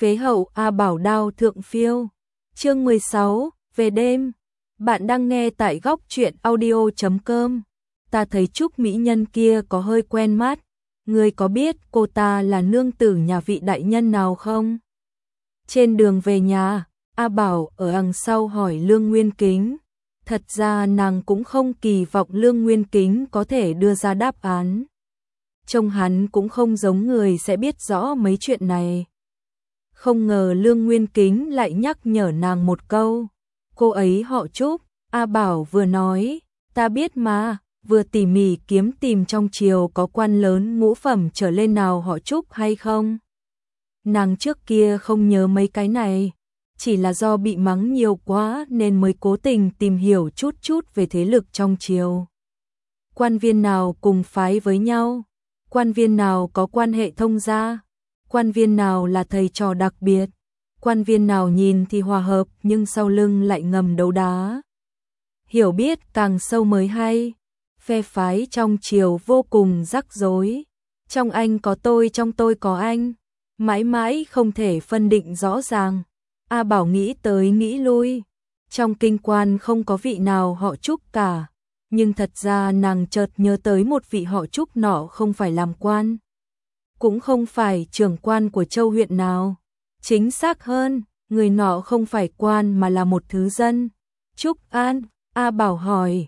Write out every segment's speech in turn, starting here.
Phế hậu A Bảo đao thượng phiêu. Chương 16, về đêm. Bạn đang nghe tại góc truyện audio.com. Ta thấy Trúc mỹ nhân kia có hơi quen mắt. Ngươi có biết cô ta là nương tử nhà vị đại nhân nào không? Trên đường về nhà, A Bảo ở đằng sau hỏi Lương Nguyên Kính. Thật ra nàng cũng không kỳ vọng Lương Nguyên Kính có thể đưa ra đáp án. Trông hắn cũng không giống người sẽ biết rõ mấy chuyện này. Không ngờ Lương Nguyên Kính lại nhắc nhở nàng một câu. Cô ấy họ Trúc. A Bảo vừa nói, ta biết mà, vừa tỉ mỉ kiếm tìm trong triều có quan lớn ngũ phẩm trở lên nào họ Trúc hay không. Nàng trước kia không nhớ mấy cái này, chỉ là do bị mắng nhiều quá nên mới cố tình tìm hiểu chút chút về thế lực trong triều. Quan viên nào cùng phái với nhau, quan viên nào có quan hệ thông gia, quan viên nào là thầy trò đặc biệt, quan viên nào nhìn thì hòa hợp nhưng sau lưng lại ngầm đấu đá. Hiểu biết càng sâu mới hay, phe phái trong triều vô cùng rắc rối. Trong anh có tôi, trong tôi có anh, mãi mãi không thể phân định rõ ràng. A Bảo nghĩ tới nghĩ lui, trong kinh quan không có vị nào họ Trúc cả, nhưng thật ra nàng chợt nhớ tới một vị họ Trúc nọ không phải làm quan, cũng không phải trưởng quan của châu huyện nào. Chính xác hơn, người nọ không phải quan mà là một thứ dân. Trúc An. A Bảo hỏi.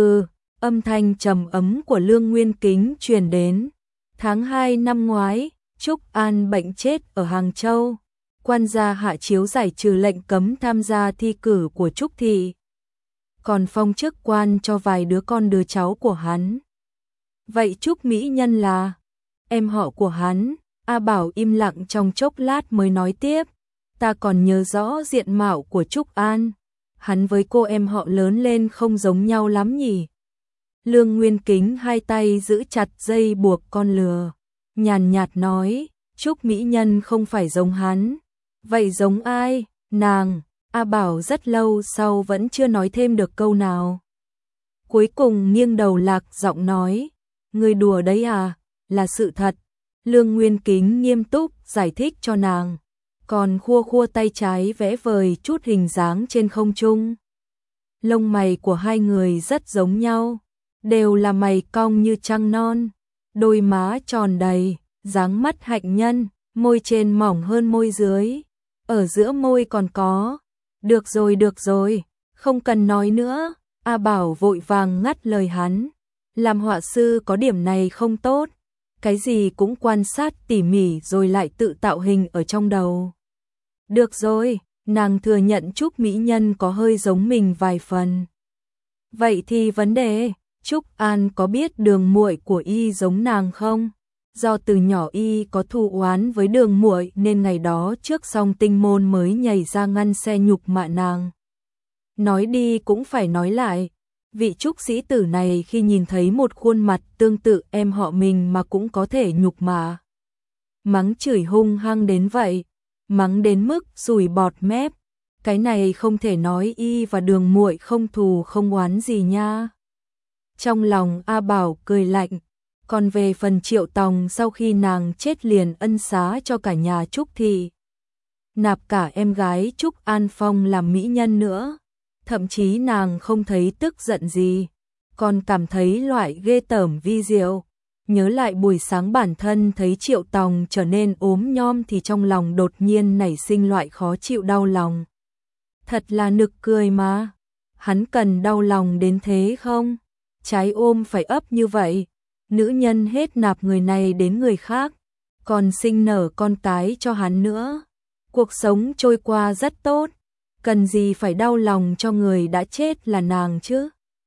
Âm thanh trầm ấm của Lương Nguyên Kính truyền đến. Tháng 2 năm ngoái, Trúc An bệnh chết ở Hàng Châu. Quan gia hạ chiếu giải trừ lệnh cấm tham gia thi cử của Trúc thị, còn phong chức quan cho vài đứa con đứa cháu của hắn. Vậy Trúc mỹ nhân là em họ của hắn? A Bảo im lặng trong chốc lát mới nói tiếp. Ta còn nhớ rõ diện mạo của Trúc An, hắn với cô em họ lớn lên không giống nhau lắm nhỉ? Lương Nguyên Kính hai tay giữ chặt dây buộc con lừa, nhàn nhạt nói, Trúc mỹ nhân không phải giống hắn. Vậy giống ai? Nàng. A Bảo rất lâu sau vẫn chưa nói thêm được câu nào. Cuối cùng nghiêng đầu lạc giọng nói, ngươi đùa đấy à? Là sự thật. Lương Nguyên Kính nghiêm túc giải thích cho nàng, còn khua khua tay trái vẽ vời chút hình dáng trên không trung. Lông mày của hai người rất giống nhau, đều là mày cong như trăng non, đôi má tròn đầy, dáng mắt hạnh nhân, môi trên mỏng hơn môi dưới, ở giữa môi còn có. Được rồi, không cần nói nữa. A Bảo vội vàng ngắt lời hắn. Làm họa sư có điểm này không tốt, cái gì cũng quan sát tỉ mỉ rồi lại tự tạo hình ở trong đầu. Được rồi, nàng thừa nhận Trúc mỹ nhân có hơi giống mình vài phần. Vậy thì vấn đề, Trúc An có biết Đường muội của y giống nàng không? Do từ nhỏ y có thù oán với Đường muội nên ngày đó trước Song Tinh môn mới nhảy ra ngăn xe nhục mạ nàng. Nói đi cũng phải nói lại, vị trúc sĩ tử này khi nhìn thấy một khuôn mặt tương tự em họ mình mà cũng có thể nhục mạ. Mắng chửi hung hăng đến vậy, mắng đến mức sùi bọt mép, cái này không thể nói y và Đường muội không thù không oán gì nha. Trong lòng A Bảo cười lạnh, còn về phần Triệu Tòng sau khi nàng chết liền ân xá cho cả nhà Trúc thị, nạp cả em gái Trúc An Phong làm mỹ nhân nữa. Thậm chí nàng không thấy tức giận gì, còn cảm thấy loại ghê tởm vi diệu. Nhớ lại buổi sáng bản thân thấy Triệu Tòng trở nên ốm nhom thì trong lòng đột nhiên nảy sinh loại khó chịu đau lòng. Thật là nực cười mà, hắn cần đau lòng đến thế không? Trái ôm phải ấp như vậy, nữ nhân hết nạp người này đến người khác, còn sinh nở con cái cho hắn nữa. Cuộc sống trôi qua rất tốt, cần gì phải đau lòng cho người đã chết là nàng chứ.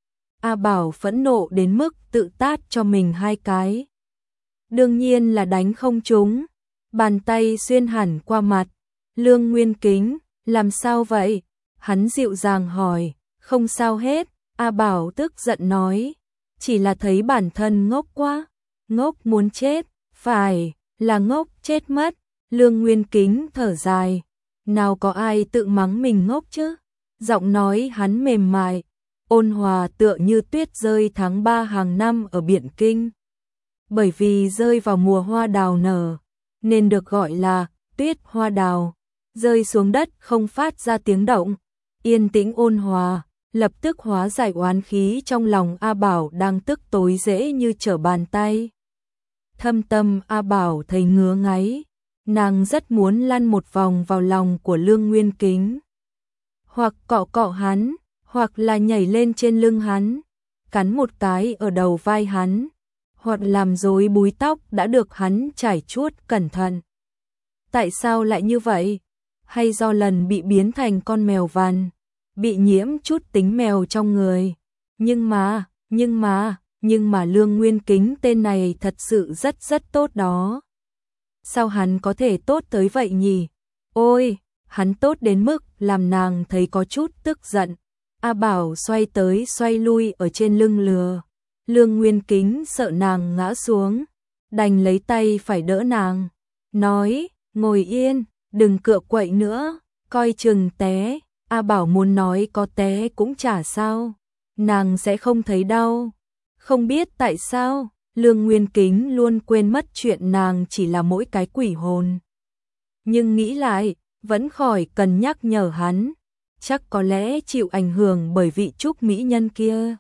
A Bảo phẫn nộ đến mức tự tát cho mình hai cái. Đương nhiên là đánh không trúng, bàn tay xuyên hẳn qua mặt. Lương Nguyên Kính, làm sao vậy? Hắn dịu dàng hỏi. Không sao hết. A Bảo tức giận nói, chỉ là thấy bản thân ngốc quá, ngốc muốn chết. Phải, là ngốc chết mất. Lương Nguyên Kính thở dài, nào có ai tự mắng mình ngốc chứ. Giọng nói hắn mềm mại, ôn hòa tựa như tuyết rơi tháng 3 hàng năm ở Biện Kinh. Bởi vì rơi vào mùa hoa đào nở, nên được gọi là tuyết hoa đào, rơi xuống đất không phát ra tiếng động, yên tĩnh ôn hòa, lập tức hóa giải oán khí trong lòng A Bảo đang tức tối dễ như trở bàn tay. Thâm tâm A Bảo thấy ngứa ngáy, nàng rất muốn lăn một vòng vào lòng của Lương Nguyên Kính, hoặc cọ cọ hắn, hoặc là nhảy lên trên lưng hắn, cắn một cái ở đầu vai hắn, hoặc làm rối búi tóc đã được hắn trải chuốt cẩn thận. Tại sao lại như vậy? Hay do lần bị biến thành con mèo vằn, bị nhiễm chút tính mèo trong người? Nhưng mà Lương Nguyên Kính tên này thật sự rất tốt đó. Sao hắn có thể tốt tới vậy nhỉ? Ôi, hắn tốt đến mức làm nàng thấy có chút tức giận. A Bảo xoay tới xoay lui ở trên lưng lừa. Lương Nguyên Kính sợ nàng ngã xuống, đành lấy tay phải đỡ nàng, nói, ngồi yên, đừng cựa quậy nữa, coi chừng té. A Bảo muốn nói có té cũng chả sao, nàng sẽ không thấy đau. Không biết tại sao, Lương Nguyên Kính luôn quên mất chuyện nàng chỉ là mỗi cái quỷ hồn. Nhưng nghĩ lại, vẫn khỏi cần nhắc nhở hắn, chắc có lẽ chịu ảnh hưởng bởi vị trúc mỹ nhân kia.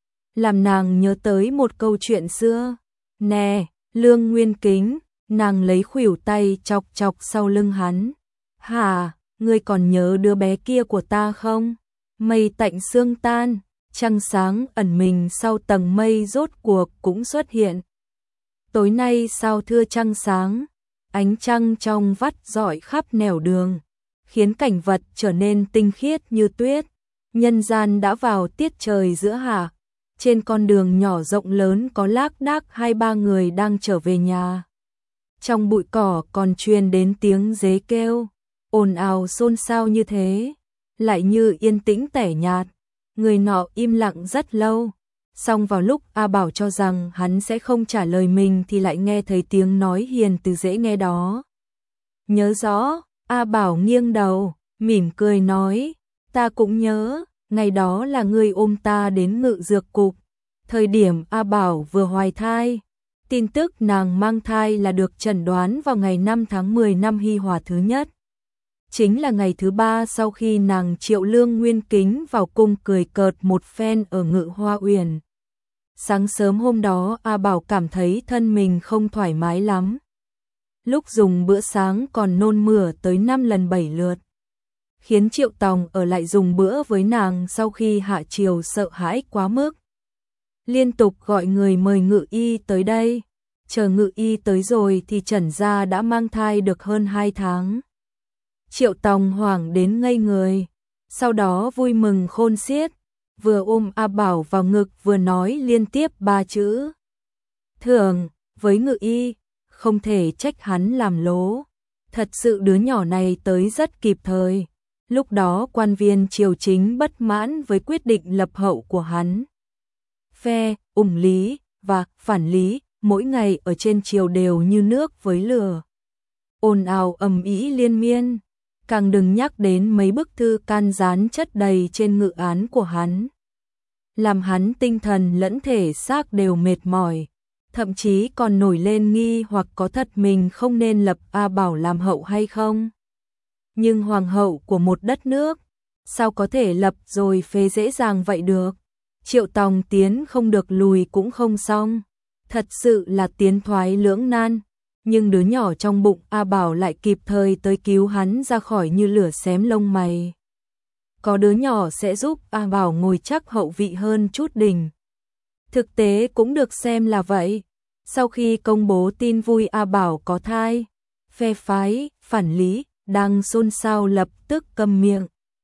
Làm nàng nhớ tới một câu chuyện xưa. Nè, Lương Nguyên Kính, nàng lấy khuỷu tay chọc chọc sau lưng hắn. Hả, ngươi còn nhớ đứa bé kia của ta không? Mây tạnh sương tan, trăng sáng ẩn mình sau tầng mây rốt cuộc cũng xuất hiện. Tối nay sao thưa trăng sáng, ánh trăng trong vắt rọi khắp nẻo đường, khiến cảnh vật trở nên tinh khiết như tuyết. Nhân gian đã vào tiết trời giữa hạ. Trên con đường nhỏ rộng lớn có lác đác 2-3 người đang trở về nhà. Trong bụi cỏ còn truyền đến tiếng dế kêu, ồn ào xôn xao như thế, lại như yên tĩnh tẻ nhạt. Người nọ im lặng rất lâu, xong vào lúc A Bảo cho rằng hắn sẽ không trả lời mình thì lại nghe thấy tiếng nói hiền từ dễ nghe đó. Nhớ rõ, A Bảo nghiêng đầu, mỉm cười nói, ta cũng nhớ, ngày đó là ngươi ôm ta đến Ngự Dược Cục, thời điểm A Bảo vừa hoài thai. Tin tức nàng mang thai là được chẩn đoán vào ngày 5 tháng 10 năm Hy Hòa thứ nhất. Chính là ngày thứ 3 sau khi nàng triệu Lương Nguyên Kính vào cung cười cợt một phen ở Ngự Hoa Uyển. Sáng sớm hôm đó A Bảo cảm thấy thân mình không thoải mái lắm. Lúc dùng bữa sáng còn nôn mửa tới 5 lần 7 lượt. Khiến Triệu Tòng ở lại dùng bữa với nàng sau khi hạ triều sợ hãi quá mức. Liên tục gọi người mời ngự y tới đây. Chờ ngự y tới rồi thì Trần gia đã mang thai được hơn 2 tháng. Triệu Tòng hoảng đến ngây người, sau đó vui mừng khôn xiết, vừa ôm A Bảo vào ngực vừa nói liên tiếp 3 chữ. Thường, với ngự y, không thể trách hắn làm lố. Thật sự đứa nhỏ này tới rất kịp thời. Lúc đó quan viên triều chính bất mãn với quyết định lập hậu của hắn. Phe, ủng lý và phản lý, mỗi ngày ở trên triều đều như nước với lửa. Ồn ào ầm ĩ liên miên, càng đừng nhắc đến mấy bức thư can gián chất đầy trên ngự án của hắn. Làm hắn tinh thần lẫn thể xác đều mệt mỏi, thậm chí còn nổi lên nghi hoặc có thật mình không nên lập A Bảo làm hậu hay không. Nhưng hoàng hậu của một đất nước, sao có thể lập rồi phế dễ dàng vậy được? Triệu Tòng tiến không được lùi cũng không xong, thật sự là tiến thoái lưỡng nan. Nhưng đứa nhỏ trong bụng A Bảo lại kịp thời tới cứu hắn ra khỏi như lửa xém lông mày. Có đứa nhỏ sẽ giúp A Bảo ngồi chắc hậu vị hơn chút đỉnh. Thực tế cũng được xem là vậy. Sau khi công bố tin vui A Bảo có thai, phe phái, phản lý, đang xôn xao lập tức câm miệng.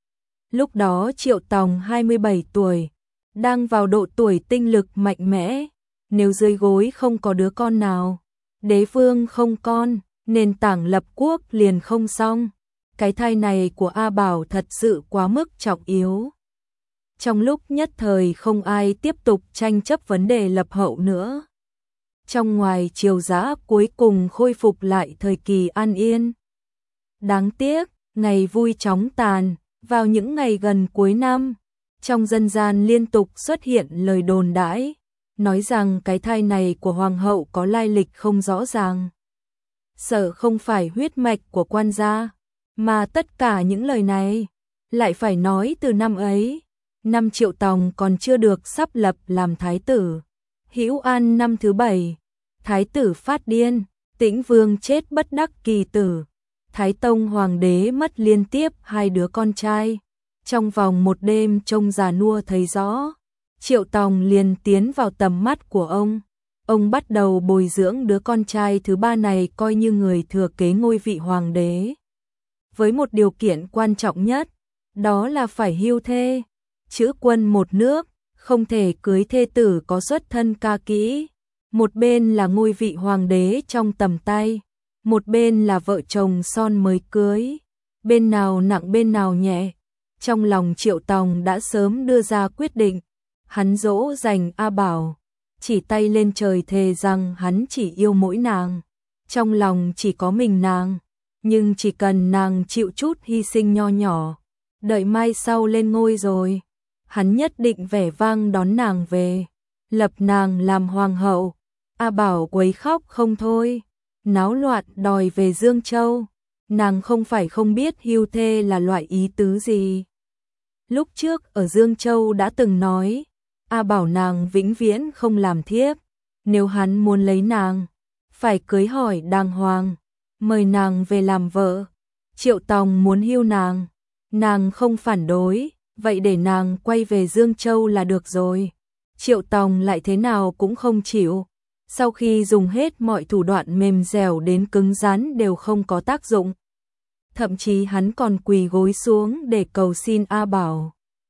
Lúc đó Triệu Tòng 27 tuổi, đang vào độ tuổi tinh lực mạnh mẽ, nếu dưới gối không có đứa con nào, đế vương không con, nền tảng lập quốc liền không xong. Cái thai này của A Bảo thật sự quá mức trọng yếu. Trong lúc nhất thời không ai tiếp tục tranh chấp vấn đề lập hậu nữa. Trong ngoài triều giã cuối cùng khôi phục lại thời kỳ an yên. Đáng tiếc, ngày vui chóng tàn, vào những ngày gần cuối năm, trong dân gian liên tục xuất hiện lời đồn đãi, nói rằng cái thai này của hoàng hậu có lai lịch không rõ ràng. sợ không phải huyết mạch của quan gia, mà tất cả những lời này lại phải nói từ năm ấy. Năm Triệu Tòng còn chưa được sắp lập làm thái tử. Hữu An năm thứ 7, thái tử phát điên, Tĩnh Vương chết bất đắc kỳ tử. Thái Tông hoàng đế mất liên tiếp 2 đứa con trai. Trong vòng một đêm trông già nua thấy rõ, Triệu Tòng liền tiến vào tầm mắt của ông. Ông bắt đầu bồi dưỡng đứa con trai thứ 3 này coi như người thừa kế ngôi vị hoàng đế. Với một điều kiện quan trọng nhất, đó là phải hưu thê, chữ quân một nước, không thể cưới thê tử có xuất thân ca kỹ. Một bên là ngôi vị hoàng đế trong tầm tay, một bên là vợ chồng son mới cưới. Bên nào nặng bên nào nhẹ. Trong lòng Triệu Tòng đã sớm đưa ra quyết định. Hắn dỗ dành A Bảo, chỉ tay lên trời thề rằng hắn chỉ yêu mỗi nàng. Trong lòng chỉ có mình nàng, nhưng chỉ cần nàng chịu chút hy sinh nho nhỏ, đợi mai sau lên ngôi rồi, hắn nhất định vẻ vang đón nàng về, lập nàng làm hoàng hậu. A Bảo quấy khóc không thôi, náo loạn đòi về Dương Châu. Nàng không phải không biết hưu thê là loại ý tứ gì. Lúc trước ở Dương Châu đã từng nói, A Bảo nàng vĩnh viễn không làm thiếp, nếu hắn muốn lấy nàng, phải cưới hỏi đàng hoàng, mời nàng về làm vợ. Triệu Tòng muốn hưu nàng không phản đối, vậy để nàng quay về Dương Châu là được rồi. Triệu Tòng lại thế nào cũng không chịu. Sau khi dùng hết mọi thủ đoạn mềm dẻo đến cứng rắn đều không có tác dụng. Thậm chí hắn còn quỳ gối xuống để cầu xin A Bảo.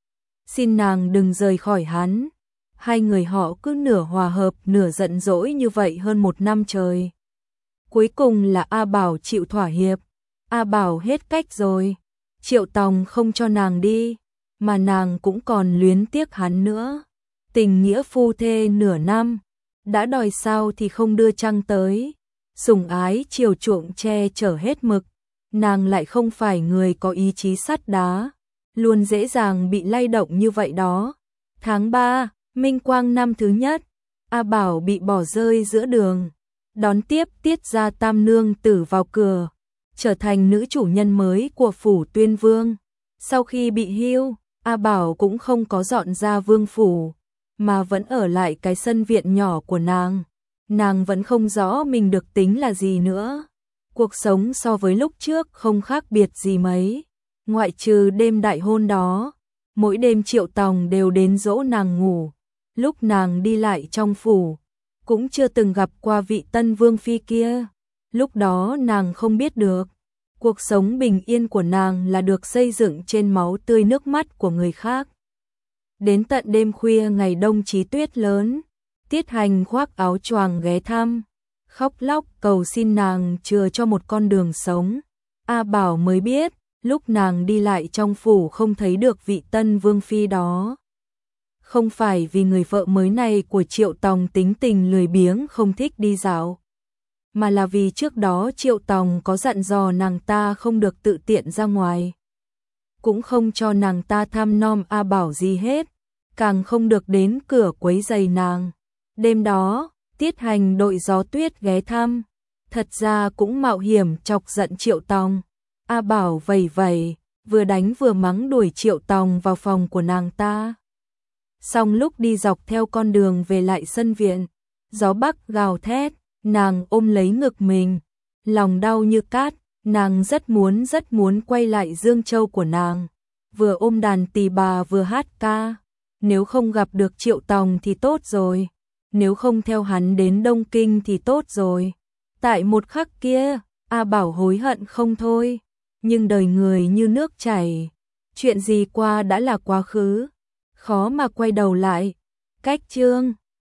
Xin nàng đừng rời khỏi hắn. Hai người họ cứ nửa hòa hợp nửa giận dỗi như vậy hơn 1 năm trời. Cuối cùng là A Bảo chịu thỏa hiệp. A Bảo hết cách rồi. Triệu Tòng không cho nàng đi, mà nàng cũng còn luyến tiếc hắn nữa. Tình nghĩa phu thê nửa năm, đã đòi sao thì không đưa trăng tới. Sủng ái chiều chuộng che chở hết mực. Nàng lại không phải người có ý chí sắt đá, luôn dễ dàng bị lay động như vậy đó. Tháng 3, Minh Quang năm thứ nhất, A Bảo bị bỏ rơi giữa đường. Đón tiếp Tiết gia tam nương tử vào cửa, trở thành nữ chủ nhân mới của phủ Tuyên Vương. Sau khi bị hưu, A Bảo cũng không có dọn ra vương phủ, mà vẫn ở lại cái sân viện nhỏ của nàng. Nàng vẫn không rõ mình được tính là gì nữa. Cuộc sống so với lúc trước không khác biệt gì mấy, ngoại trừ đêm đại hôn đó. Mỗi đêm Triệu Tòng đều đến dỗ nàng ngủ. Lúc nàng đi lại trong phủ, cũng chưa từng gặp qua vị tân vương phi kia. Lúc đó nàng không biết được, cuộc sống bình yên của nàng là được xây dựng trên máu tươi nước mắt của người khác. Đến tận đêm khuya ngày đông chí tuyết lớn, Tiết Hành khoác áo choàng ghé thăm, khóc lóc cầu xin nàng chừa cho một con đường sống. A Bảo mới biết, lúc nàng đi lại trong phủ không thấy được vị tân vương phi đó. Không phải vì người vợ mới này của Triệu Tòng tính tình lười biếng không thích đi dạo, mà là vì trước đó Triệu Tòng có dặn dò nàng ta không được tự tiện ra ngoài, cũng không cho nàng ta thăm nom A Bảo gì hết, càng không được đến cửa quấy rầy nàng. Đêm đó, Tiết Hành đội gió tuyết ghé thăm, thật ra cũng mạo hiểm chọc giận Triệu Tòng. A Bảo vầy vầy, vừa đánh vừa mắng đuổi Triệu Tòng vào phòng của nàng ta. Xong lúc đi dọc theo con đường về lại sân viện, gió bắc gào thét, nàng ôm lấy ngực mình, lòng đau như cát. Nàng rất muốn quay lại Dương Châu của nàng, vừa ôm đàn tỳ bà vừa hát ca. Nếu không gặp được Triệu Tòng thì tốt rồi, nếu không theo hắn đến Đông Kinh thì tốt rồi. Tại một khắc kia, A Bảo hối hận không thôi, nhưng đời người như nước chảy, chuyện gì qua đã là quá khứ, khó mà quay đầu lại. Cách chương